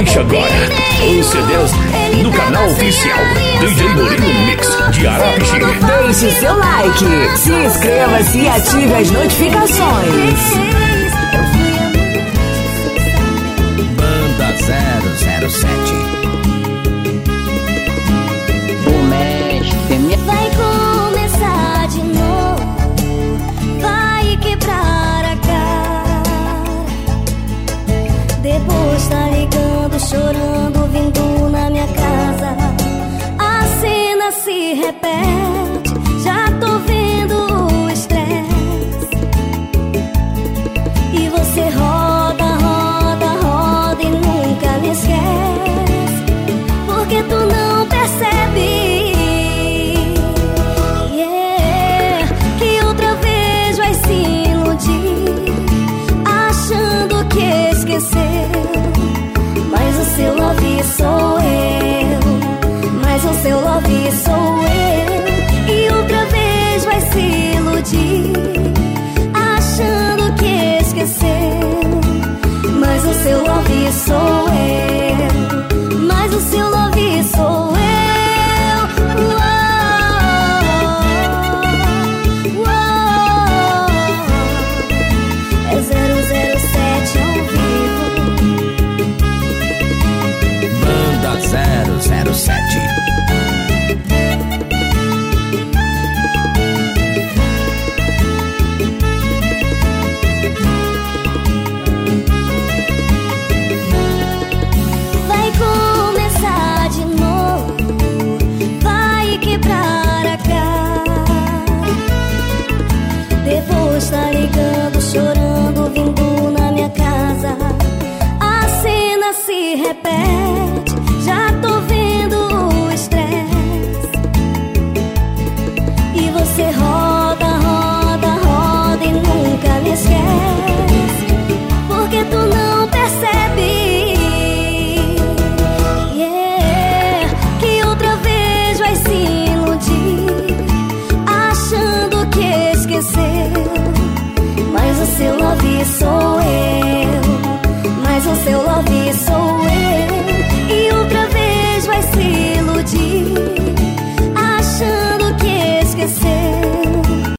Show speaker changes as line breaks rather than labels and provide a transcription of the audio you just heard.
Baixe agora os CDs no canal oficial DJ Murilo Mix de Arapichi.
Deixe seu like, se inscreva-se e ative as notificações.
Banda 007.
O mestre me
vai começar de novo, vai quebrar a cara. Depois tá ligando, chorando, vindo na minha casa. A cena se repete, já tô vendo o estresse. E você roda, roda, roda e nunca me esquece, porque tu não percebe. Mas o seu love sou eu, mas o seu love sou eu. E outra vez vai se iludir, achando que esqueceu. Mas o seu love sou eu, mas o seu love sou eu. É 007 ao vivo.
Banda 007.
Vai começar de novo, vai quebrar a cara. Depois tá ligando, chorando, vindo na minha casa. A cena se repete,